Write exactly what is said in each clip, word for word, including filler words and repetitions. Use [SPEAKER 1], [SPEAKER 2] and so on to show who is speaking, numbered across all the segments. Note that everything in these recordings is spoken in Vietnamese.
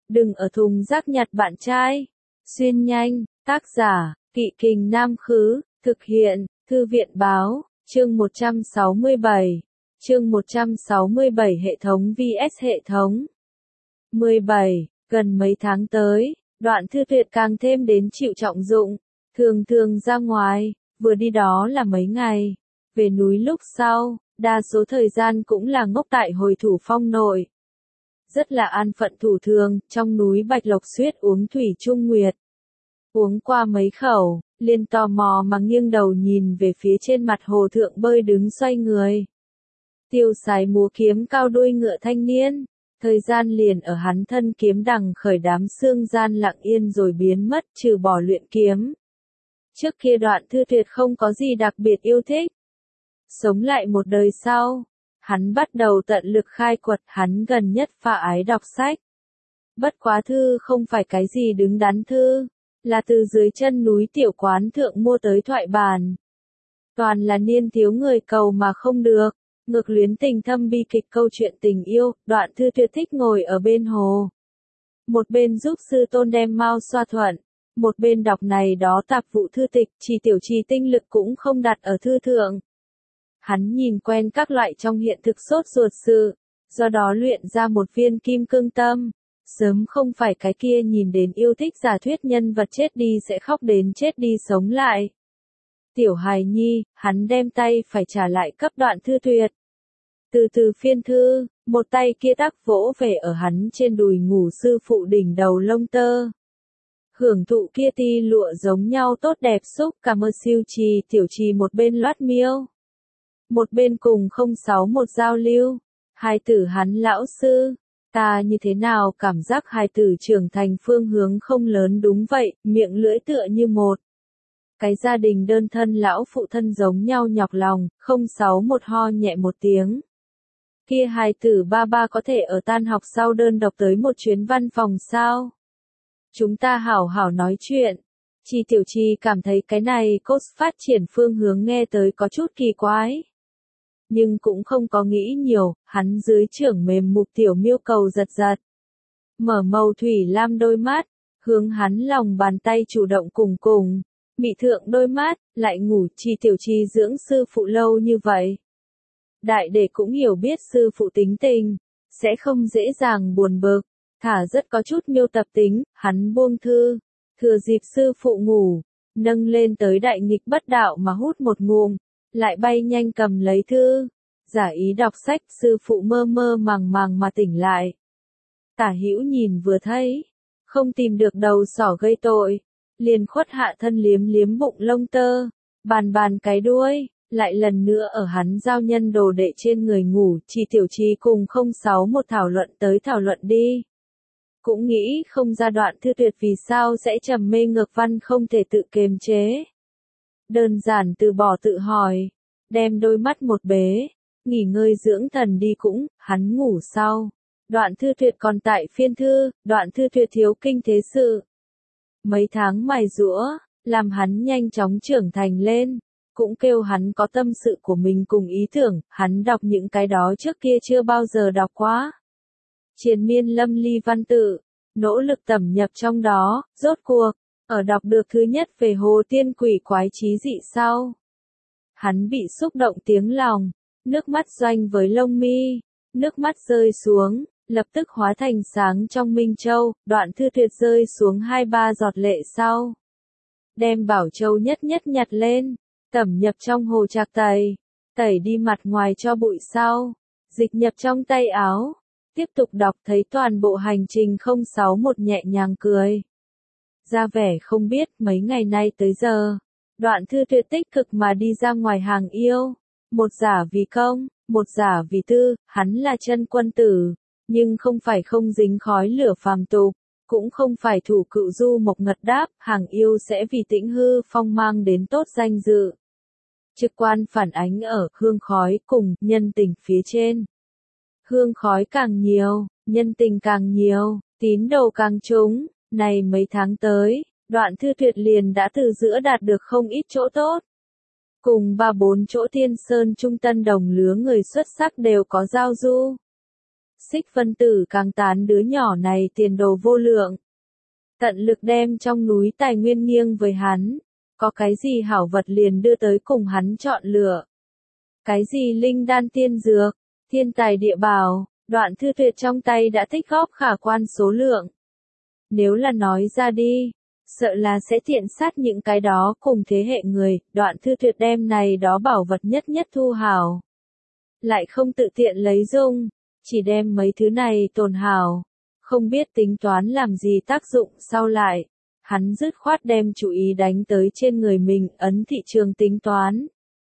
[SPEAKER 1] Đừng ở thùng rác nhặt bạn trai. Xuyên nhanh, tác giả, Kỵ Kình Nam Khứ, thực hiện, Thư viện Báo, chương một trăm sáu mươi bảy. Chương một trăm sáu mươi bảy hệ thống vs hệ thống. mười bảy, gần mấy tháng tới, Đoạn Thư Tuyệt càng thêm đến chịu trọng dụng, thường thường ra ngoài, vừa đi đó là mấy ngày, về núi lúc sau, đa số thời gian cũng là ngốc tại Hồi Thủ Phong nội. Rất là an phận thủ thường, trong núi Bạch Lộc Xuyết uống thủy trung nguyệt. Uống qua mấy khẩu, liền tò mò mà nghiêng đầu nhìn về phía trên mặt hồ thượng bơi đứng xoay người. Tiêu Sái múa kiếm cao đuôi ngựa thanh niên, thời gian liền ở hắn thân kiếm đằng khởi đám xương gian lặng yên rồi biến mất trừ bỏ luyện kiếm. Trước kia Đoạn Thư Tuyệt không có gì đặc biệt yêu thích. Sống lại một đời sau, hắn bắt đầu tận lực khai quật, hắn gần nhất pha ái đọc sách. Bất quá thư không phải cái gì đứng đắn thư, là từ dưới chân núi tiểu quán thượng mua tới thoại bàn. Toàn là niên thiếu người cầu mà không được, ngược luyến tình thâm bi kịch câu chuyện tình yêu. Đoạn Thư Tuyệt thích ngồi ở bên hồ. Một bên giúp sư tôn đem mao xoa thuận, một bên đọc này đó tạp vụ thư tịch, chỉ tiểu trì tinh lực cũng không đặt ở thư thượng. Hắn nhìn quen các loại trong hiện thực sốt ruột sự, do đó luyện ra một viên kim cương tâm. Sớm không phải cái kia nhìn đến yêu thích giả thuyết nhân vật chết đi sẽ khóc đến chết đi sống lại. Tiểu hài nhi, hắn đem tay phải trả lại cấp Đoạn Thư Tuyệt. Từ từ phiên thư, một tay kia tác vỗ về ở hắn trên đùi ngủ sư phụ đỉnh đầu lông tơ. Hưởng thụ kia ti lụa giống nhau tốt đẹp xúc cảm ơn siêu trì tiểu trì một bên loát miêu. Một bên cùng không sáu một giao lưu. Hai tử hắn lão sư. Ta như thế nào cảm giác hai tử trưởng thành phương hướng không lớn đúng vậy, miệng lưỡi tựa như một. Cái gia đình đơn thân lão phụ thân giống nhau nhọc lòng, không sáu một ho nhẹ một tiếng. Kia hai tử ba ba có thể ở tan học sau đơn độc tới một chuyến văn phòng sao? Chúng ta hảo hảo nói chuyện. Chi tiểu chi cảm thấy cái này cốt phát triển phương hướng nghe tới có chút kỳ quái. Nhưng cũng không có nghĩ nhiều, hắn dưới trưởng mềm mục tiểu miêu cầu giật giật. Mở màu thủy lam đôi mắt, hướng hắn lòng bàn tay chủ động cùng cùng, mị thượng đôi mắt, lại ngủ. Chi tiểu chi dưỡng sư phụ lâu như vậy. Đại để cũng hiểu biết sư phụ tính tình, sẽ không dễ dàng buồn bực, thả rất có chút miêu tập tính, hắn buông thư, thừa dịp sư phụ ngủ, nâng lên tới đại nghịch bất đạo mà hút một ngụm. Lại bay nhanh cầm lấy thư, giả ý đọc sách. Sư phụ mơ mơ màng màng mà tỉnh lại. Tả Hữu nhìn vừa thấy, không tìm được đầu sỏ gây tội, liền khuất hạ thân liếm liếm bụng lông tơ, bàn bàn cái đuôi, lại lần nữa ở hắn giao nhân đồ đệ trên người ngủ. Chỉ tiểu trì cùng không sáu một thảo luận tới thảo luận đi. Cũng nghĩ không ra Đoạn Thư Tuyệt vì sao sẽ trầm mê ngược văn không thể tự kiềm chế. Đơn giản từ bỏ tự hỏi, đem đôi mắt một bế, nghỉ ngơi dưỡng thần đi cũng, hắn ngủ sau. Đoạn Thư Tuyệt còn tại phiên thư, Đoạn Thư Tuyệt thiếu kinh thế sự. Mấy tháng mài giũa, làm hắn nhanh chóng trưởng thành lên, cũng kêu hắn có tâm sự của mình cùng ý tưởng, hắn đọc những cái đó trước kia chưa bao giờ đọc quá. Triền miên lâm ly văn tự, nỗ lực tẩm nhập trong đó, rốt cuộc. Ở đọc được thứ nhất về hồ tiên quỷ quái trí dị sau. Hắn bị xúc động tiếng lòng, nước mắt doanh với lông mi, nước mắt rơi xuống, lập tức hóa thành sáng trong minh châu. Đoạn Thư Tuyệt rơi xuống hai ba giọt lệ sau. Đem bảo châu nhất nhất nhặt lên, tẩm nhập trong hồ trạc tẩy, tẩy đi mặt ngoài cho bụi sau, dịch nhập trong tay áo, tiếp tục đọc thấy toàn bộ hành trình không sáu một nhẹ nhàng cười. Ra vẻ không biết mấy ngày nay tới giờ, Đoạn Thư Tuyệt tích cực mà đi ra ngoài hàng yêu, một giả vì công, một giả vì tư. Hắn là chân quân tử, nhưng không phải không dính khói lửa phàm tục, cũng không phải thủ cựu du mộc ngật đáp. Hàng yêu sẽ vì tĩnh hư phong mang đến tốt danh dự, trực quan phản ánh ở hương khói cùng nhân tình phía trên. Hương khói càng nhiều, nhân tình càng nhiều, tín đồ càng trúng. Này mấy tháng tới, Đoạn Thư Tuyệt liền đã từ giữa đạt được không ít chỗ tốt. Cùng ba bốn chỗ Thiên Sơn trung tân đồng lứa người xuất sắc đều có giao du. Xích Vân Tử càng tán đứa nhỏ này tiền đồ vô lượng. Tận lực đem trong núi tài nguyên nghiêng với hắn. Có cái gì hảo vật liền đưa tới cùng hắn chọn lựa. Cái gì linh đan tiên dược, thiên tài địa bảo, Đoạn Thư Tuyệt trong tay đã tích góp khả quan số lượng. Nếu là nói ra đi, sợ là sẽ tiện sát những cái đó cùng thế hệ người, Đoạn Thư Tuyệt đem này đó bảo vật nhất nhất thu hảo. Lại không tự tiện lấy dung, chỉ đem mấy thứ này tồn hảo. Không biết tính toán làm gì tác dụng sau lại. Hắn dứt khoát đem chú ý đánh tới trên người mình, ấn thị trường tính toán.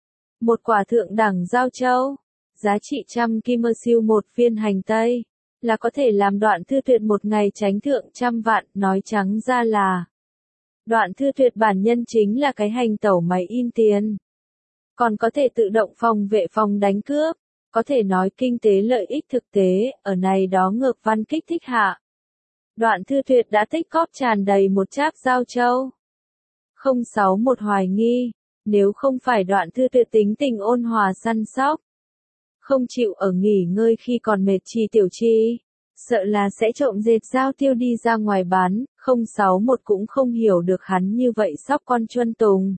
[SPEAKER 1] Một quả thượng đẳng giao châu, giá trị trăm kim mơ siêu một viên hành tây, là có thể làm Đoạn Thư Tuyệt một ngày tránh thượng trăm vạn, nói trắng ra là. Đoạn Thư Tuyệt bản nhân chính là cái hành tẩu máy in tiền. Còn có thể tự động phòng vệ phòng đánh cướp, có thể nói kinh tế lợi ích thực tế, ở này đó ngược văn kích thích hạ. Đoạn Thư Tuyệt đã tích góp tràn đầy một cháp giao châu. không sáu một hoài nghi, nếu không phải Đoạn Thư Tuyệt tính tình ôn hòa săn sóc, không chịu ở nghỉ ngơi khi còn mệt Trì Tiểu Chi, sợ là sẽ trộm dệt giao tiêu đi ra ngoài bán, không sáu một cũng không hiểu được hắn như vậy sóc con chuân tùng.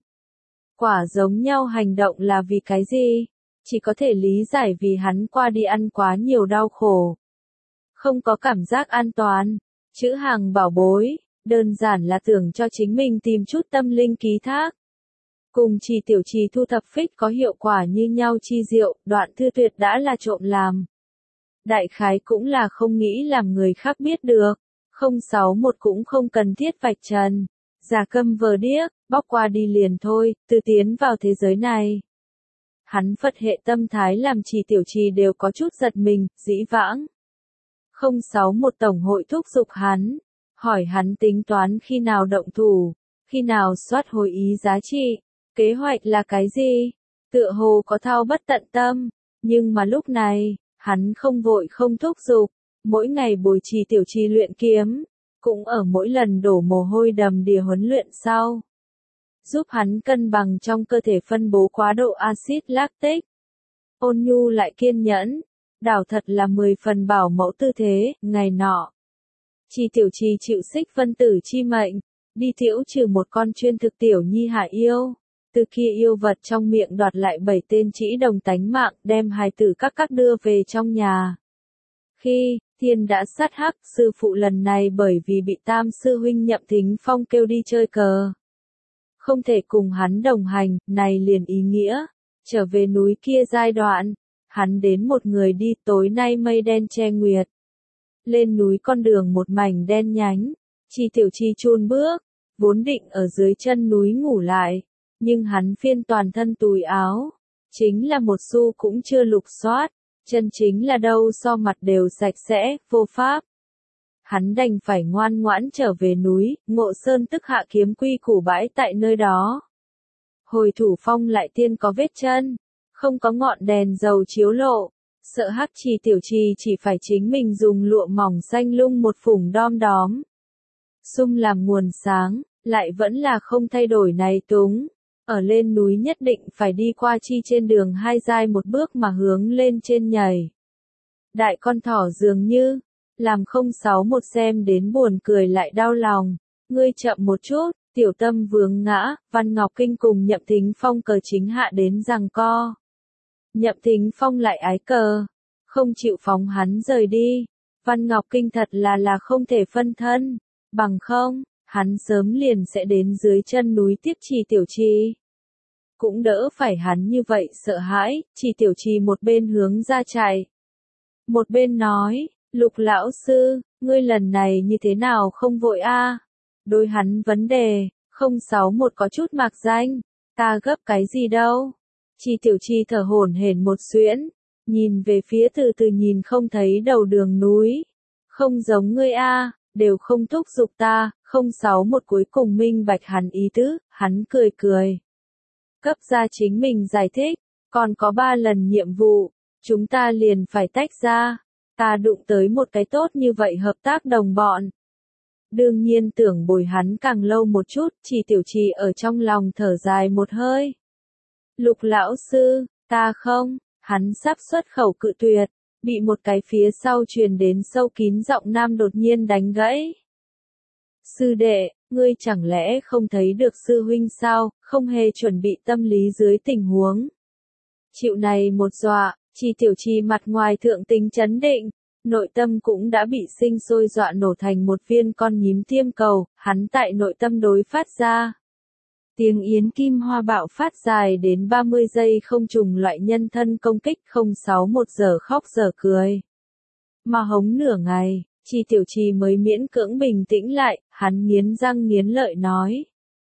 [SPEAKER 1] Quả giống nhau hành động là vì cái gì? Chỉ có thể lý giải vì hắn qua đi ăn quá nhiều đau khổ. Không có cảm giác an toàn, chữ hàng bảo bối, đơn giản là tưởng cho chính mình tìm chút tâm linh ký thác. Cùng Trì Tiểu Trì thu thập phích có hiệu quả như nhau chi diệu, Đoạn Thư Tuyệt đã là trộm làm. Đại khái cũng là không nghĩ làm người khác biết được, không sáu một cũng không cần thiết vạch trần, giả câm vờ điếc, bóc qua đi liền thôi, từ tiến vào thế giới này. Hắn Phật hệ tâm thái làm Trì Tiểu Trì đều có chút giật mình, dĩ vãng. không sáu một tổng hội thúc giục hắn, hỏi hắn tính toán khi nào động thủ, khi nào soát hồi ý giá trị, kế hoạch là cái gì, tựa hồ có thao bất tận tâm, nhưng mà lúc này, hắn không vội không thúc giục, mỗi ngày bồi Trì Tiểu Trì luyện kiếm, cũng ở mỗi lần đổ mồ hôi đầm đìa huấn luyện sau. Giúp hắn cân bằng trong cơ thể phân bố quá độ axit lactic. Ôn nhu lại kiên nhẫn, đảo thật là mười phần bảo mẫu tư thế, ngày nọ. Trì Tiểu Trì chịu Xích Vân Tử chi mệnh, đi tiễu trừ một con chuyên thực tiểu nhi hạ yêu, từ kia yêu vật trong miệng đoạt lại bảy tên trĩ đồng tánh mạng, đem hài tử các các đưa về trong nhà. Khi, thiên đã sát hắc, sư phụ lần này bởi vì bị tam sư huynh Nhậm Thính Phong kêu đi chơi cờ. Không thể cùng hắn đồng hành, này liền ý nghĩa, trở về núi kia giai đoạn, hắn đến một người đi, tối nay mây đen che nguyệt. Lên núi con đường một mảnh đen nhánh, Trì Tiểu Trì chun bước, vốn định ở dưới chân núi ngủ lại, nhưng hắn phiên toàn thân tùi áo, chính là một xu cũng chưa lục soát, chân chính là đâu so mặt đều sạch sẽ, vô pháp. Hắn đành phải ngoan ngoãn trở về núi, Ngộ Sơn tức hạ kiếm quy củ bãi tại nơi đó. Hồi thủ phong lại tiên có vết chân, không có ngọn đèn dầu chiếu lộ, sợ hắc Trì Tiểu Trì chỉ phải chính mình dùng lụa mỏng xanh lung một phủng đom đóm. Sung làm nguồn sáng, lại vẫn là không thay đổi này túng. Ở lên núi nhất định phải đi qua chi trên đường hai giai một bước mà hướng lên trên nhảy. Đại con thỏ dường như, làm không sáu một xem đến buồn cười lại đau lòng, ngươi chậm một chút, tiểu tâm vướng ngã, Văn Ngọc Kinh cùng Nhậm Thính Phong cờ chính hạ đến giằng co. Nhậm Thính Phong lại ái cờ, không chịu phóng hắn rời đi, Văn Ngọc Kinh thật là là không thể phân thân, bằng không, hắn sớm liền sẽ đến dưới chân núi tiếp Trì Tiểu Trì. Cũng đỡ phải hắn như vậy sợ hãi, Trì Tiểu Trì một bên hướng ra chạy. Một bên nói, Lục lão sư, ngươi lần này như thế nào không vội a? Đối hắn vấn đề, không sáu một có chút mạc danh, ta gấp cái gì đâu. Trì Tiểu Trì thở hổn hển một xuyễn, nhìn về phía từ từ nhìn không thấy đầu đường núi. Không giống ngươi a, đều không thúc giục ta, không sáu một cuối cùng minh bạch hắn ý tứ, hắn cười cười. Cấp ra chính mình giải thích, còn có ba lần nhiệm vụ, chúng ta liền phải tách ra, ta đụng tới một cái tốt như vậy hợp tác đồng bọn. Đương nhiên tưởng bồi hắn càng lâu một chút, Trì Tiểu Trì ở trong lòng thở dài một hơi. Lục lão sư, ta không, hắn sắp xuất khẩu cự tuyệt, bị một cái phía sau truyền đến sâu kín giọng nam đột nhiên đánh gãy. Sư đệ, ngươi chẳng lẽ không thấy được sư huynh sao, không hề chuẩn bị tâm lý dưới tình huống. Chịu này một dọa, Chi Tiểu Chi mặt ngoài thượng tính chấn định, nội tâm cũng đã bị sinh sôi dọa nổ thành một viên con nhím tiêm cầu, hắn tại nội tâm đối phát ra. Tiếng yến kim hoa bạo phát dài đến ba mươi giây không trùng loại nhân thân công kích không sáu một giờ khóc giờ cười. Mà hống nửa ngày, Chi Tiểu Chi mới miễn cưỡng bình tĩnh lại, hắn nghiến răng nghiến lợi nói.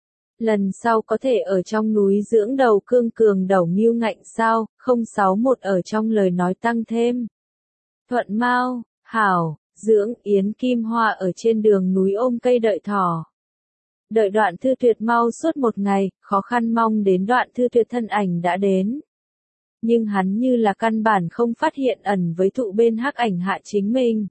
[SPEAKER 1] Lần sau có thể ở trong núi dưỡng đầu cương cường đầu mưu ngạnh sao, không sáu một ở trong lời nói tăng thêm. Thuận mau, hảo, dưỡng yến kim hoa ở trên đường núi ôm cây đợi thỏ. Đợi Đoạn Thư Tuyệt mau suốt một ngày, khó khăn mong đến Đoạn Thư Tuyệt thân ảnh đã đến. Nhưng hắn như là căn bản không phát hiện ẩn với thụ bên hắc ảnh hạ chính mình.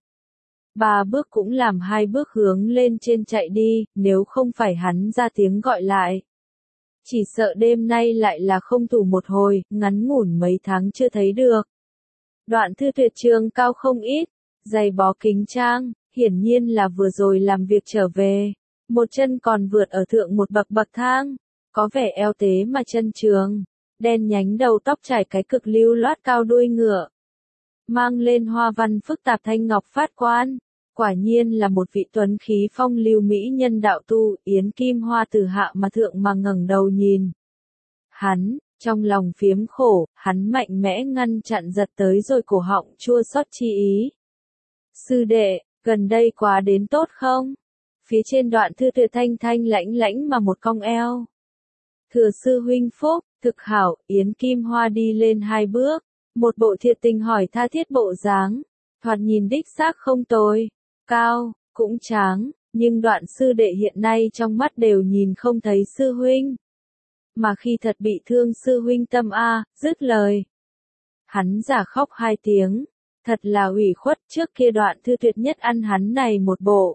[SPEAKER 1] Ba bước cũng làm hai bước hướng lên trên chạy đi, nếu không phải hắn ra tiếng gọi lại. Chỉ sợ đêm nay lại là không thủ một hồi, ngắn ngủn mấy tháng chưa thấy được. Đoạn Thư Tuyệt trường cao không ít, giày bó kính trang, hiển nhiên là vừa rồi làm việc trở về. Một chân còn vượt ở thượng một bậc bậc thang, có vẻ eo tế mà chân trường, đen nhánh đầu tóc trải cái cực lưu loát cao đuôi ngựa. Mang lên hoa văn phức tạp thanh ngọc phát quan, quả nhiên là một vị tuấn khí phong lưu mỹ nhân đạo tu, yến kim hoa từ hạ mà thượng mà ngẩng đầu nhìn. Hắn, trong lòng phiếm khổ, hắn mạnh mẽ ngăn chặn giật tới rồi cổ họng chua xót chi ý. Sư đệ, gần đây quá đến tốt không? Phía trên Đoạn Thư Tuyệt thanh thanh lãnh lãnh mà một cong eo. Thừa sư huynh phúc, thực hảo, yến kim hoa đi lên hai bước, một bộ thiệt tình hỏi tha thiết bộ dáng, thoạt nhìn đích xác không tồi, cao, cũng tráng, nhưng Đoạn sư đệ hiện nay trong mắt đều nhìn không thấy sư huynh. Mà khi thật bị thương sư huynh tâm a, dứt lời. Hắn giả khóc hai tiếng, thật là ủy khuất, trước kia Đoạn Thư Tuyệt nhất ăn hắn này một bộ.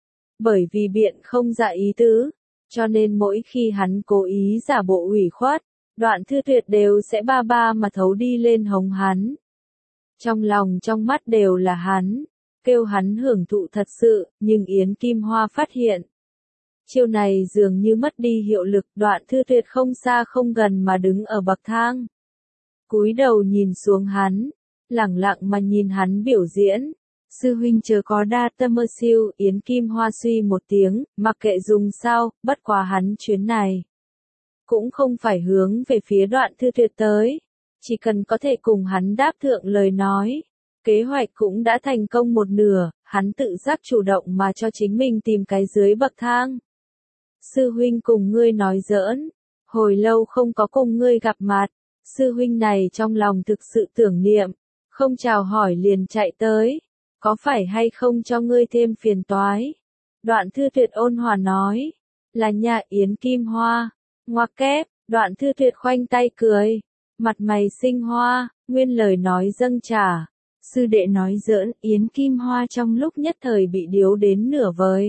[SPEAKER 1] Bởi vì biện không dạ ý tứ, cho nên mỗi khi hắn cố ý giả bộ ủy khuất, Đoạn Thư Tuyệt đều sẽ ba ba mà thấu đi lên hống hắn. Trong lòng trong mắt đều là hắn, kêu hắn hưởng thụ thật sự, nhưng Yến Kim Hoa phát hiện. Chiêu này dường như mất đi hiệu lực, Đoạn Thư Tuyệt không xa không gần mà đứng ở bậc thang. Cúi đầu nhìn xuống hắn, lẳng lặng mà nhìn hắn biểu diễn. Sư huynh chớ có đa tâm mơ siêu, Yến Kim Hoa suy một tiếng, mặc kệ dùng sao, bất quá hắn chuyến này. Cũng không phải hướng về phía Đoạn Thư Tuyệt tới, chỉ cần có thể cùng hắn đáp thượng lời nói. Kế hoạch cũng đã thành công một nửa, hắn tự giác chủ động mà cho chính mình tìm cái dưới bậc thang. Sư huynh cùng ngươi nói giỡn, hồi lâu không có cùng ngươi gặp mặt, sư huynh này trong lòng thực sự tưởng niệm, không chào hỏi liền chạy tới. Có phải hay không cho ngươi thêm phiền toái? Đoạn Thư Tuyệt ôn hòa nói. Là nhà Yến Kim Hoa. Ngoặc kép, Đoạn Thư Tuyệt khoanh tay cười. Mặt mày sinh hoa, nguyên lời nói dâng trả. Sư đệ nói giỡn, Yến Kim Hoa trong lúc nhất thời bị điếu đến nửa vời.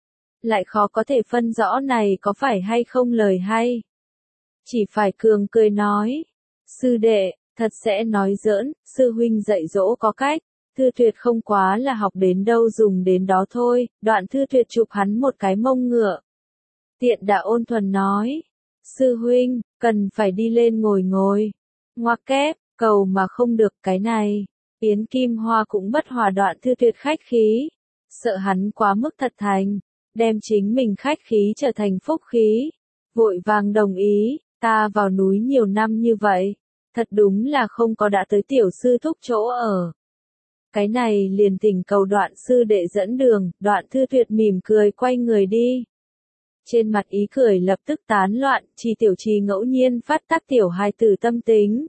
[SPEAKER 1] Lại khó có thể phân rõ này có phải hay không lời hay. Chỉ phải cường cười nói. Sư đệ, thật sẽ nói giỡn, sư huynh dạy dỗ có cách. Thư Tuyệt không quá là học đến đâu dùng đến đó thôi, Đoạn Thư Tuyệt chụp hắn một cái mông ngựa. Tiện đã ôn thuần nói, sư huynh, cần phải đi lên ngồi ngồi. Ngoặc kép, cầu mà không được cái này. Yến Kim Hoa cũng bất hòa Đoạn Thư Tuyệt khách khí. Sợ hắn quá mức thật thành, đem chính mình khách khí trở thành phúc khí. Vội vàng đồng ý, ta vào núi nhiều năm như vậy. Thật đúng là không có đã tới tiểu sư thúc chỗ ở. Cái này liền thỉnh cầu Đoạn sư đệ dẫn đường, Đoạn Thư Tuyệt mỉm cười quay người đi. Trên mặt ý cười lập tức tán loạn, Chi Tiểu Chi ngẫu nhiên phát tác tiểu hài tử tâm tính.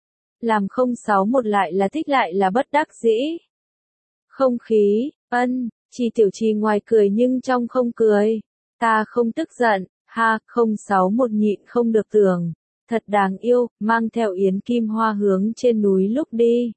[SPEAKER 1] Làm không sáu một lại là thích lại là bất đắc dĩ. Không khí, ân, Chi Tiểu Chi ngoài cười nhưng trong không cười. Ta không tức giận, ha, không sáu một nhịn không được tưởng. Thật đáng yêu, mang theo Yến Kim Hoa hướng trên núi lúc đi.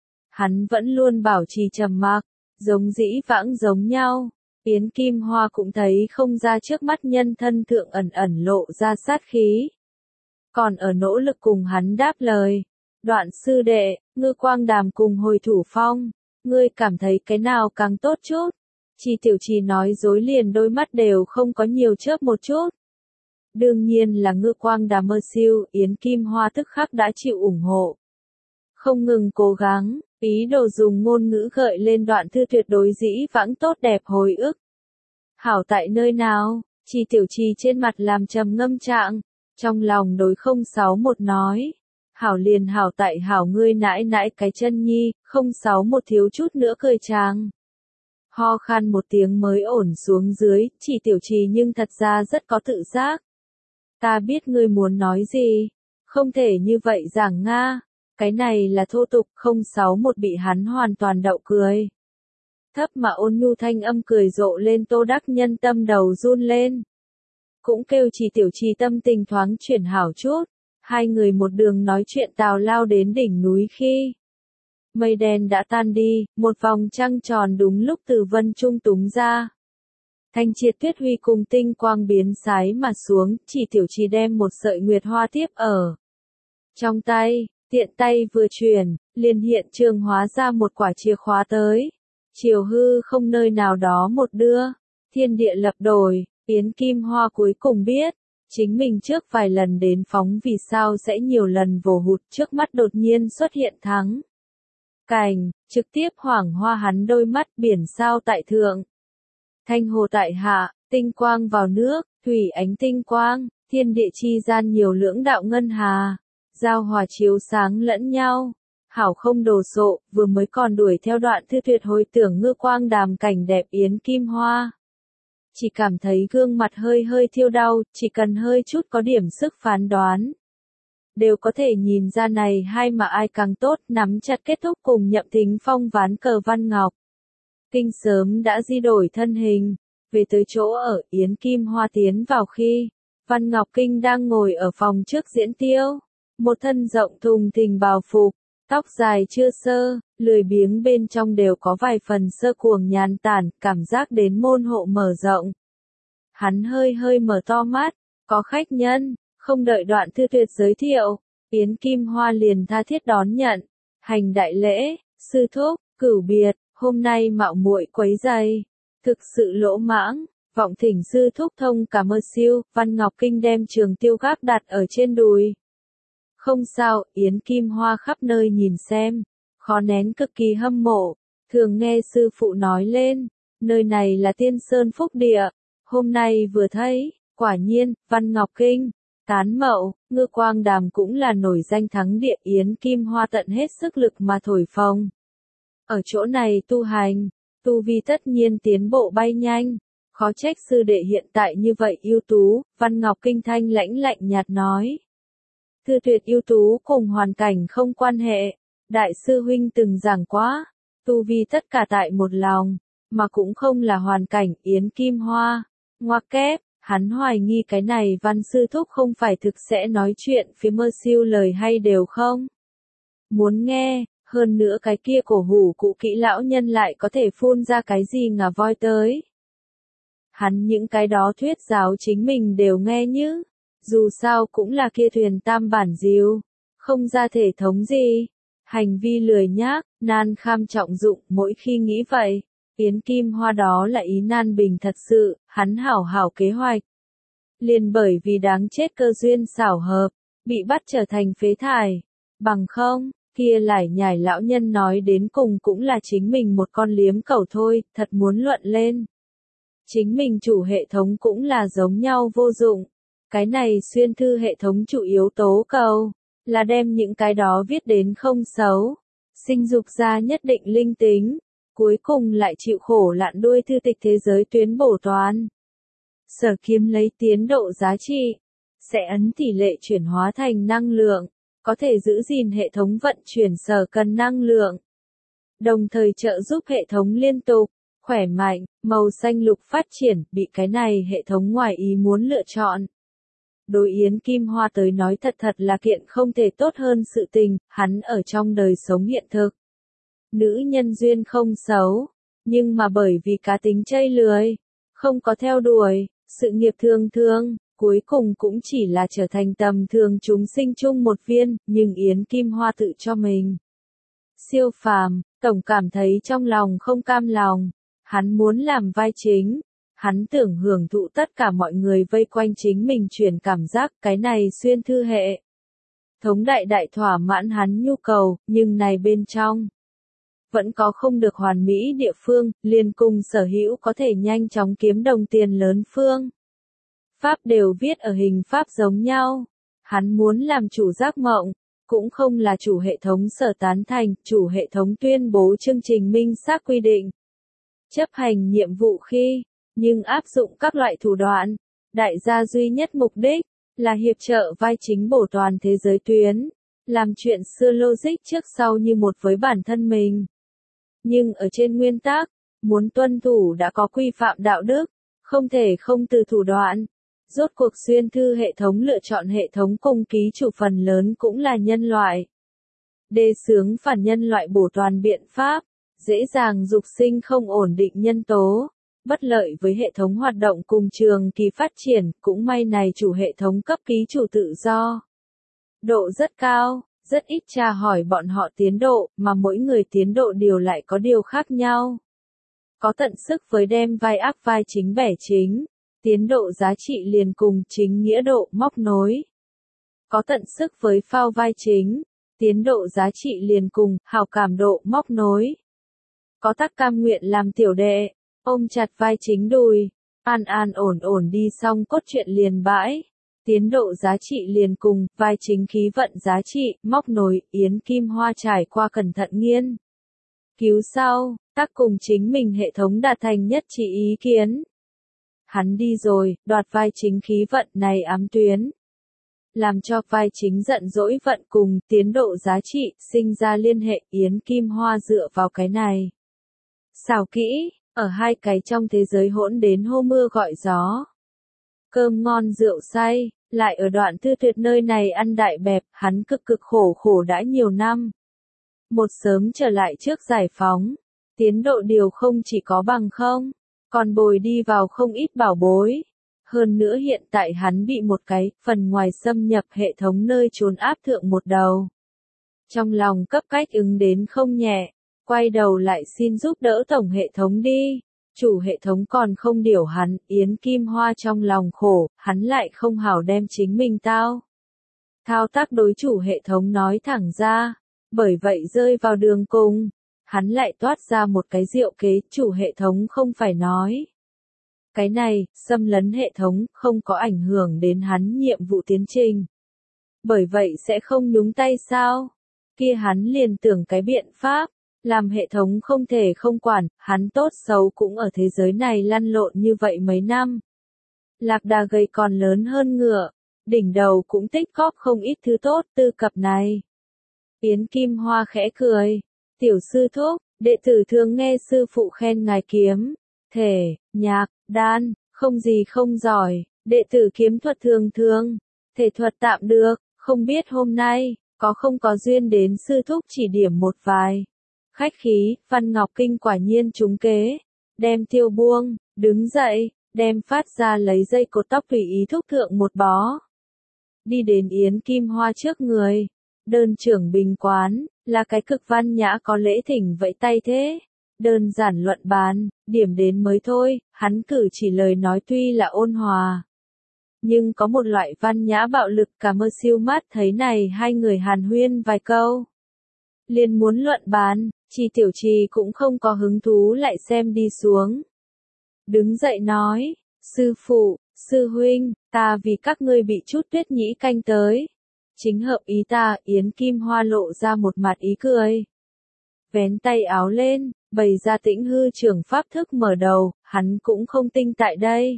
[SPEAKER 1] Hắn vẫn luôn bảo trì trầm mặc, giống dĩ vãng giống nhau. Yến Kim Hoa cũng thấy không ra trước mắt nhân thân thượng ẩn ẩn lộ ra sát khí. Còn ở nỗ lực cùng hắn đáp lời. Đoạn sư đệ, Ngư Quang Đàm cùng Hồi Thủ Phong, ngươi cảm thấy cái nào càng tốt chút? Chi Tiểu Trì nói dối liền đôi mắt đều không có nhiều chớp một chút. Đương nhiên là Ngư Quang Đàm mơ siêu, Yến Kim Hoa tức khắc đã chịu ủng hộ. Không ngừng cố gắng, ý đồ dùng ngôn ngữ gợi lên đoạn thư tuyệt đối dĩ vãng tốt đẹp hồi ức. Hảo tại nơi nào, Chi Tiểu Trì trên mặt làm trầm ngâm trạng, trong lòng đối không sáu một nói. Hảo liền hảo tại hảo ngươi nãi nãi cái chân nhi, không sáu một thiếu chút nữa cười chàng. Ho khan một tiếng mới ổn xuống dưới, Chỉ Tiểu Trì nhưng thật ra rất có tự giác. Ta biết ngươi muốn nói gì, không thể như vậy giảng Nga, cái này là thô tục, không sáu một bị hắn hoàn toàn đậu cười. Thấp mà ôn nhu thanh âm cười rộ lên Tô Đắc Nhân tâm đầu run lên. Cũng kêu Chỉ Tiểu Trì tâm tình thoáng chuyển hảo chút, hai người một đường nói chuyện tào lao đến đỉnh núi khi. Mây đen đã tan đi, một vòng trăng tròn đúng lúc từ vân trung túng ra. Thanh triệt tuyết huy cùng tinh quang biến sái mà xuống, Chỉ Tiểu Trì đem một sợi nguyệt hoa tiếp ở trong tay, tiện tay vừa chuyển, liền hiện trường hóa ra một quả chìa khóa tới. Chiều hư không nơi nào đó một đưa, thiên địa lập đổi, Yến Kim Hoa cuối cùng biết, chính mình trước vài lần đến phóng vì sao sẽ nhiều lần vồ hụt, trước mắt đột nhiên xuất hiện thắng. Cảnh, trực tiếp hoảng hoa hắn đôi mắt, biển sao tại thượng. Thanh hồ tại hạ, tinh quang vào nước, thủy ánh tinh quang, thiên địa chi gian nhiều lưỡng đạo ngân hà, giao hòa chiếu sáng lẫn nhau. Hảo không đồ sộ, vừa mới còn đuổi theo đoạn thư tuyệt hồi tưởng Ngư Quang Đàm cảnh đẹp Yến Kim Hoa. Chỉ cảm thấy gương mặt hơi hơi thiêu đau, chỉ cần hơi chút có điểm sức phán đoán. Đều có thể nhìn ra này hai mà ai càng tốt, nắm chặt kết thúc cùng Nhậm Thính Phong ván cờ Văn Ngọc. Kinh sớm đã di đổi thân hình, về tới chỗ ở Yến Kim Hoa tiến vào khi, Văn Ngọc Kinh đang ngồi ở phòng trước diễn tiêu, một thân rộng thùng thình bào phục, tóc dài chưa sơ, lười biếng bên trong đều có vài phần sơ cuồng nhàn tản, cảm giác đến môn hộ mở rộng. Hắn hơi hơi mở to mắt, có khách nhân, không đợi đoạn thư tuyệt giới thiệu, Yến Kim Hoa liền tha thiết đón nhận, hành đại lễ, sư thúc, cửu biệt, hôm nay mạo muội quấy giày, thực sự lỗ mãng, vọng thỉnh sư thúc thông cảm ơn siêu, Văn Ngọc Kinh đem trường tiêu gác đặt ở trên đùi. Không sao, Yến Kim Hoa khắp nơi nhìn xem, khó nén cực kỳ hâm mộ, thường nghe sư phụ nói lên, nơi này là tiên sơn phúc địa, hôm nay vừa thấy, quả nhiên, Văn Ngọc Kinh, tán mậu, Ngư Quang Đàm cũng là nổi danh thắng địa Yến Kim Hoa tận hết sức lực mà thổi phồng. Ở chỗ này tu hành, tu vi tất nhiên tiến bộ bay nhanh, khó trách sư đệ hiện tại như vậy ưu tú, Văn Ngọc Kinh thanh lãnh lạnh nhạt nói. Thư tuyệt ưu tú cùng hoàn cảnh không quan hệ, đại sư huynh từng giảng quá, tu vi tất cả tại một lòng, mà cũng không là hoàn cảnh Yến Kim Hoa, ngoặc kép, hắn hoài nghi cái này Văn sư thúc không phải thực sẽ nói chuyện phía mơ siêu lời hay đều không. Muốn nghe, hơn nữa cái kia cổ hủ cụ kỹ lão nhân lại có thể phun ra cái gì ngà voi tới. Hắn những cái đó thuyết giáo chính mình đều nghe như. Dù sao cũng là kia thuyền tam bản diêu, không ra thể thống gì. Hành vi lười nhác, nan kham trọng dụng, mỗi khi nghĩ vậy, Yến Kim Hoa đó là ý nan bình thật sự, hắn hảo hảo kế hoạch. Liền bởi vì đáng chết cơ duyên xảo hợp, bị bắt trở thành phế thải. Bằng không, kia lải nhải lão nhân nói đến cùng cũng là chính mình một con liếm cẩu thôi, thật muốn luận lên. Chính mình chủ hệ thống cũng là giống nhau vô dụng. Cái này xuyên thư hệ thống chủ yếu tố cầu, là đem những cái đó viết đến không xấu, sinh dục ra nhất định linh tính, cuối cùng lại chịu khổ lặn đuôi thư tịch thế giới tuyến bổ toán. Sở kiếm lấy tiến độ giá trị, sẽ ấn tỷ lệ chuyển hóa thành năng lượng, có thể giữ gìn hệ thống vận chuyển sở cần năng lượng, đồng thời trợ giúp hệ thống liên tục, khỏe mạnh, màu xanh lục phát triển, bị cái này hệ thống ngoài ý muốn lựa chọn. Đối Yến Kim Hoa tới nói thật thật là kiện không thể tốt hơn sự tình, hắn ở trong đời sống hiện thực. Nữ nhân duyên không xấu, nhưng mà bởi vì cá tính chây lười, không có theo đuổi, sự nghiệp thường thường, cuối cùng cũng chỉ là trở thành tầm thường chúng sinh chung một viên, nhưng Yến Kim Hoa tự cho mình. siêu phàm, tổng cảm thấy trong lòng không cam lòng. Hắn muốn làm vai chính. Hắn tưởng hưởng thụ tất cả mọi người vây quanh chính mình truyền cảm giác cái này xuyên thư hệ. Thống đại đại thỏa mãn hắn nhu cầu, nhưng này bên trong. Vẫn có không được hoàn mỹ địa phương, liền cùng sở hữu có thể nhanh chóng kiếm đồng tiền lớn phương. Pháp đều viết ở hình pháp giống nhau. Hắn muốn làm chủ giác mộng, cũng không là chủ hệ thống sở tán thành, chủ hệ thống tuyên bố chương trình minh xác quy định. Chấp hành nhiệm vụ khi, nhưng áp dụng các loại thủ đoạn. Đại gia duy nhất mục đích, là hiệp trợ vai chính bổ toàn thế giới tuyến. Làm chuyện xưa logic trước sau như một với bản thân mình. Nhưng ở trên nguyên tắc, muốn tuân thủ đã có quy phạm đạo đức, không thể không từ thủ đoạn. Rốt cuộc xuyên thư hệ thống lựa chọn hệ thống cung ký chủ phần lớn cũng là nhân loại. Đề xướng phản nhân loại bổ toàn biện pháp, dễ dàng dục sinh không ổn định nhân tố, bất lợi với hệ thống hoạt động cùng trường kỳ phát triển, cũng may này chủ hệ thống cấp ký chủ tự do. Độ rất cao, rất ít tra hỏi bọn họ tiến độ, mà mỗi người tiến độ điều lại có điều khác nhau. Có tận sức với đem vai ác vai chính bẻ chính. Tiến độ giá trị liền cùng chính nghĩa độ móc nối. Có tận sức với phao vai chính. Tiến độ giá trị liền cùng hào cảm độ móc nối. Có tác cam nguyện làm tiểu đệ. Ôm chặt vai chính đùi. An an ổn ổn đi xong cốt truyện liền bãi. Tiến độ giá trị liền cùng vai chính khí vận giá trị móc nối. Yến Kim Hoa trải qua cẩn thận nghiên cứu sau, tác cùng chính mình hệ thống đạt thành nhất trí ý kiến. Hắn đi rồi, đoạt vai chính khí vận này ám tuyến. Làm cho vai chính giận dỗi vận cùng tiến độ giá trị, sinh ra liên hệ Yến Kim Hoa dựa vào cái này. Xảo kỹ, ở hai cái trong thế giới hỗn đến hô mưa gọi gió. Cơm ngon rượu say, lại ở đoạn thư tuyệt nơi này ăn đại bẹp, hắn cực cực khổ khổ đã nhiều năm. Một sớm trở lại trước giải phóng, tiến độ điều không chỉ có bằng không. Còn bồi đi vào không ít bảo bối. Hơn nữa hiện tại hắn bị một cái phần ngoài xâm nhập hệ thống nơi trốn áp thượng một đầu. Trong lòng cấp cách ứng đến không nhẹ. Quay đầu lại xin giúp đỡ tổng hệ thống đi. Chủ hệ thống còn không điều hắn. Yến Kim Hoa trong lòng khổ. Hắn lại không hảo đem chính mình tao. Thao tác đối chủ hệ thống nói thẳng ra. Bởi vậy rơi vào đường cùng. Hắn lại toát ra một cái diệu kế, chủ hệ thống không phải nói. Cái này, xâm lấn hệ thống, không có ảnh hưởng đến hắn nhiệm vụ tiến trình. Bởi vậy sẽ không nhúng tay sao? Kia hắn liền tưởng cái biện pháp, làm hệ thống không thể không quản, hắn tốt xấu cũng ở thế giới này lăn lộn như vậy mấy năm. Lạc đà gầy còn lớn hơn ngựa, đỉnh đầu cũng tích góp không ít thứ tốt tư cập này. Yến Kim Hoa khẽ cười. Tiểu sư thúc, đệ tử thường nghe sư phụ khen ngài kiếm, thể, nhạc, đan, không gì không giỏi, đệ tử kiếm thuật thường thường, thể thuật tạm được, không biết hôm nay, có không có duyên đến sư thúc chỉ điểm một vài. Khách khí, Văn Ngọc Kinh quả nhiên trúng kế, đem tiêu buông, đứng dậy, đem phát ra lấy dây cột tóc tùy ý thúc thượng một bó. Đi đến Yến Kim Hoa trước người, đơn trưởng bình quán. Là cái cực văn nhã có lễ thỉnh vẫy tay thế. Đơn giản luận bàn, điểm đến mới thôi, hắn cử chỉ lời nói tuy là ôn hòa. Nhưng có một loại văn nhã bạo lực cả mơ siêu mắt thấy này hai người hàn huyên vài câu. Liền muốn luận bàn, Chi Tiểu Trì cũng không có hứng thú lại xem đi xuống. Đứng dậy nói, sư phụ, sư huynh, ta vì các ngươi bị chút tuyết nhĩ canh tới. Chính hợp ý ta, Yến Kim Hoa lộ ra một mặt ý cười. Vén tay áo lên, bày ra tĩnh hư trưởng pháp thức mở đầu, hắn cũng không tinh tại đây.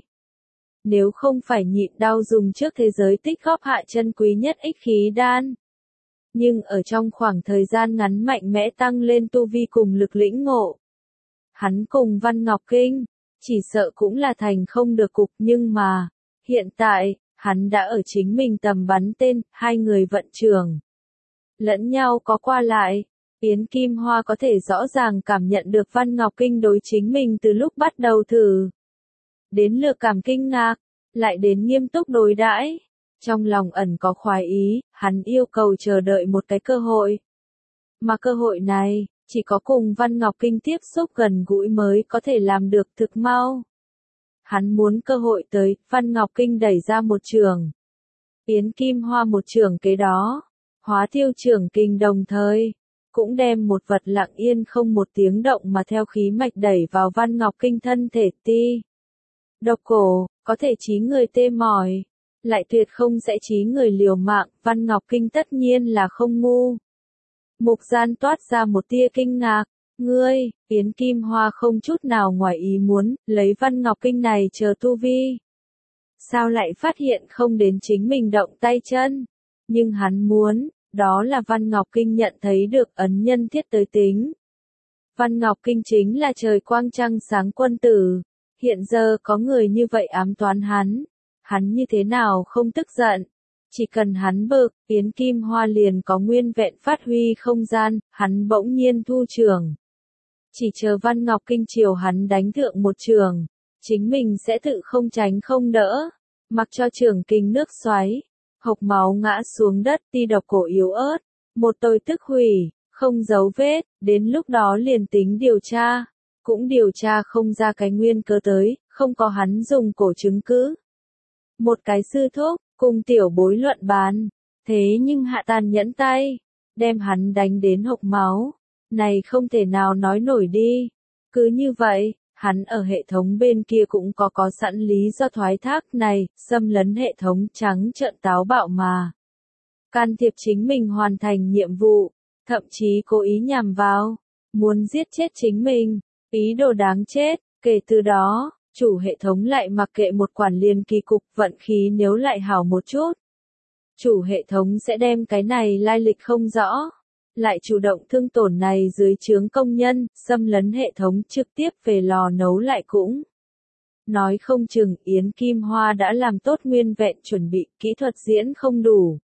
[SPEAKER 1] Nếu không phải nhịn đau dùng trước thế giới tích góp hạ chân quý nhất ích khí đan. Nhưng ở trong khoảng thời gian ngắn mạnh mẽ tăng lên tu vi cùng lực lĩnh ngộ. Hắn cùng Văn Ngọc Kinh, chỉ sợ cũng là thành không được cục nhưng mà, hiện tại, hắn đã ở chính mình tầm bắn tên, hai người vận trường. Lẫn nhau có qua lại, Yến Kim Hoa có thể rõ ràng cảm nhận được Văn Ngọc Kinh đối chính mình từ lúc bắt đầu thử. Đến lược cảm kinh ngạc, lại đến nghiêm túc đối đãi. Trong lòng ẩn có khoái ý, hắn yêu cầu chờ đợi một cái cơ hội. Mà cơ hội này, chỉ có cùng Văn Ngọc Kinh tiếp xúc gần gũi mới có thể làm được thực mau. Hắn muốn cơ hội tới, Văn Ngọc Kinh đẩy ra một trường. Yến Kim Hoa một trường kế đó, hóa tiêu trường kinh đồng thời, cũng đem một vật lặng yên không một tiếng động mà theo khí mạch đẩy vào Văn Ngọc Kinh thân thể ti. Độc cổ, có thể trí người tê mỏi, lại tuyệt không sẽ trí người liều mạng, Văn Ngọc Kinh tất nhiên là không ngu. Mục Gian toát ra một tia kinh ngạc, ngươi, Yến Kim Hoa không chút nào ngoài ý muốn, lấy Văn Ngọc Kinh này chờ tu vi. Sao lại phát hiện không đến chính mình động tay chân? Nhưng hắn muốn, đó là Văn Ngọc Kinh nhận thấy được ấn nhân thiết tới tính. Văn Ngọc Kinh chính là trời quang trăng sáng quân tử. Hiện giờ có người như vậy ám toán hắn. Hắn như thế nào không tức giận? Chỉ cần hắn bực, Yến Kim Hoa liền có nguyên vẹn phát huy không gian, hắn bỗng nhiên thu trường. Chỉ chờ Văn Ngọc Kinh chiều hắn đánh thượng một trường, chính mình sẽ tự không tránh không đỡ, mặc cho trường kinh nước xoáy, hộc máu ngã xuống đất, ti độc cổ yếu ớt, một tôi tức hủy, không dấu vết, đến lúc đó liền tính điều tra, cũng điều tra không ra cái nguyên cớ tới, không có hắn dùng cổ chứng cứ. Một cái sư thúc, cùng tiểu bối luận bàn, thế nhưng hạ tàn nhẫn tay, đem hắn đánh đến hộc máu, này không thể nào nói nổi đi. Cứ như vậy, hắn ở hệ thống bên kia cũng có có sẵn lý do thoái thác này, xâm lấn hệ thống trắng trợn táo bạo mà. Can thiệp chính mình hoàn thành nhiệm vụ, thậm chí cố ý nhằm vào, muốn giết chết chính mình, ý đồ đáng chết, kể từ đó, chủ hệ thống lại mặc kệ một quản liền kỳ cục vận khí nếu lại hảo một chút. Chủ hệ thống sẽ đem cái này lai lịch không rõ, lại chủ động thương tổn này dưới trướng công nhân, xâm lấn hệ thống trực tiếp về lò nấu lại cũng. Nói không chừng Yến Kim Hoa đã làm tốt nguyên vẹn chuẩn bị, kỹ thuật diễn không đủ.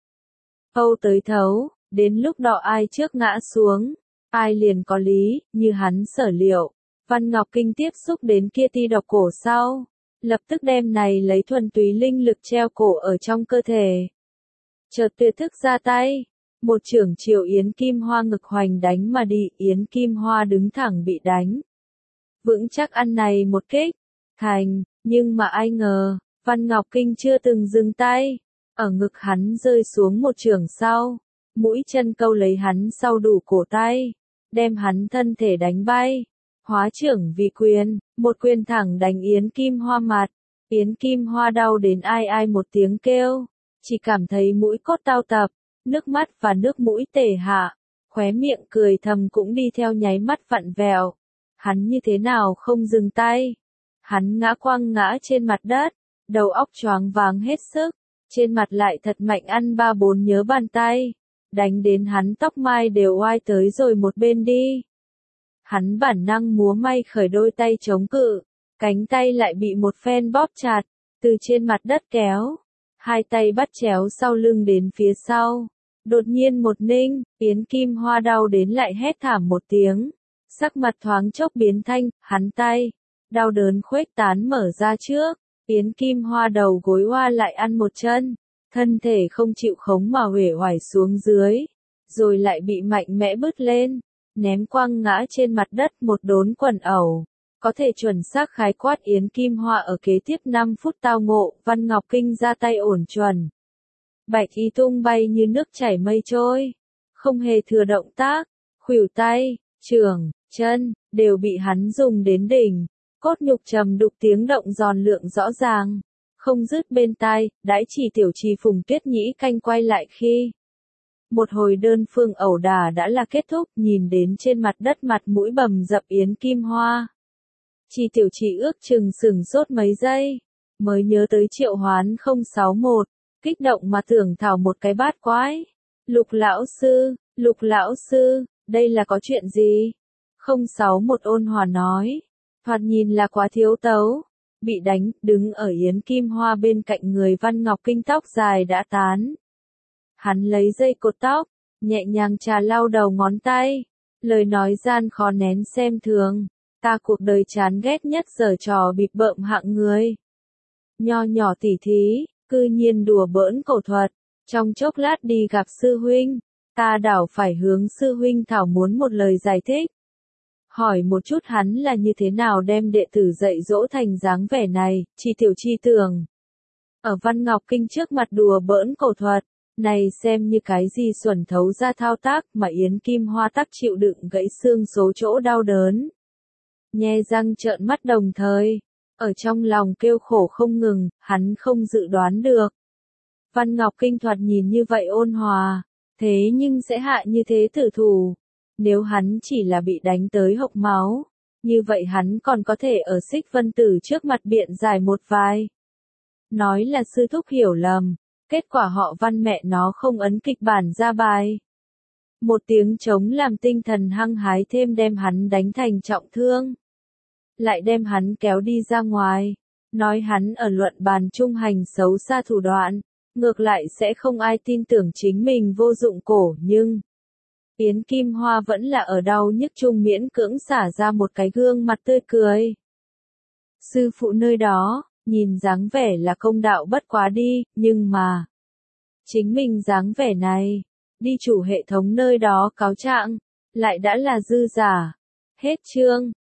[SPEAKER 1] Âu tới thấu, đến lúc đó ai trước ngã xuống, ai liền có lý, như hắn sở liệu. Văn Ngọc Kinh tiếp xúc đến kia ti độc cổ sau, lập tức đem này lấy thuần túy linh lực treo cổ ở trong cơ thể. Chợt tuyệt thức ra tay, một trưởng chiều Yến Kim Hoa ngực hoành đánh mà đi, Yến Kim Hoa đứng thẳng bị đánh. Vững chắc ăn này một kích, thành, nhưng mà ai ngờ, Văn Ngọc Kinh chưa từng dừng tay, ở ngực hắn rơi xuống một trường sau, mũi chân câu lấy hắn sau đủ cổ tay, đem hắn thân thể đánh bay. Hóa trưởng vì quyền, một quyền thẳng đánh Yến Kim Hoa mặt, Yến Kim Hoa đau đến ai ai một tiếng kêu, chỉ cảm thấy mũi cốt tao tập, nước mắt và nước mũi tề hạ, khóe miệng cười thầm cũng đi theo nháy mắt vặn vẹo. Hắn như thế nào không dừng tay? Hắn ngã quăng ngã trên mặt đất, đầu óc choáng váng hết sức, trên mặt lại thật mạnh ăn ba bốn nhớ bàn tay, đánh đến hắn tóc mai đều oai tới rồi một bên đi. Hắn bản năng múa may khởi đôi tay chống cự, cánh tay lại bị một phen bóp chặt, từ trên mặt đất kéo, hai tay bắt chéo sau lưng đến phía sau. Đột nhiên một ninh, Yến Kim Hoa đau đến lại hét thảm một tiếng, sắc mặt thoáng chốc biến thanh, hắn tay, đau đớn khuếch tán mở ra trước, Yến Kim Hoa đầu gối hoa lại ăn một chân, thân thể không chịu khống mà uể oải xuống dưới, rồi lại bị mạnh mẽ bứt lên. Ném quăng ngã trên mặt đất một đốn quần ẩu, có thể chuẩn xác khái quát Yến Kim Hoa ở kế tiếp năm phút tao ngộ, Văn Ngọc Kinh ra tay ổn chuẩn. Bạch y tung bay như nước chảy mây trôi, không hề thừa động tác, khuỷu tay, trường, chân, đều bị hắn dùng đến đỉnh, cốt nhục trầm đục tiếng động giòn lượng rõ ràng, không dứt bên tai, đãi chỉ tiểu trì Phùng Tuyết Nhĩ canh quay lại khi. Một hồi đơn phương ẩu đả đã là kết thúc, nhìn đến trên mặt đất mặt mũi bầm dập Yến Kim Hoa. Chỉ tiểu chỉ ước chừng sừng sốt mấy giây, mới nhớ tới triệu hoán không sáu một, kích động mà tưởng thảo một cái bát quái. Lục lão sư, lục lão sư, đây là có chuyện gì? không sáu một ôn hòa nói, thoạt nhìn là quá thiếu tấu. Bị đánh, đứng ở Yến Kim Hoa bên cạnh người Văn Ngọc Kinh tóc dài đã tán. Hắn lấy dây cột tóc, nhẹ nhàng trà lau đầu ngón tay, lời nói gian khó nén xem thường, ta cuộc đời chán ghét nhất giở trò bịp bợm hạng người. Nho nhỏ tỉ thí, cư nhiên đùa bỡn cổ thuật, trong chốc lát đi gặp sư huynh, Ta đảo phải hướng sư huynh thảo muốn một lời giải thích. Hỏi một chút hắn là như thế nào đem đệ tử dạy dỗ thành dáng vẻ này, chi tiểu chi tưởng. Ở Văn Ngọc Kinh trước mặt đùa bỡn cổ thuật, này xem như cái gì xuẩn thấu ra thao tác mà Yến Kim Hoa tắc chịu đựng gãy xương số chỗ đau đớn. Nhe răng trợn mắt đồng thời, ở trong lòng kêu khổ không ngừng, hắn không dự đoán được. Văn Ngọc Kinh thoạt nhìn như vậy ôn hòa, thế nhưng sẽ hạ như thế tử thủ. Nếu hắn chỉ là bị đánh tới hộc máu, như vậy hắn còn có thể ở Xích Vân Tử trước mặt biện giải một vài. Nói là sư thúc hiểu lầm, kết quả họ Văn mẹ nó không ấn kịch bản ra bài. Một tiếng trống làm tinh thần hăng hái thêm đem hắn đánh thành trọng thương. Lại đem hắn kéo đi ra ngoài, nói hắn ở luận bàn trung hành xấu xa thủ đoạn, ngược lại sẽ không ai tin tưởng chính mình vô dụng cổ nhưng... Yến Kim Hoa vẫn là ở đau nhức chung miễn cưỡng xả ra một cái gương mặt tươi cười. Sư phụ nơi đó, nhìn dáng vẻ là công đạo bất quá đi, nhưng mà... Chính mình dáng vẻ này, đi chủ hệ thống nơi đó cáo trạng, lại đã là dư giả. Hết chương.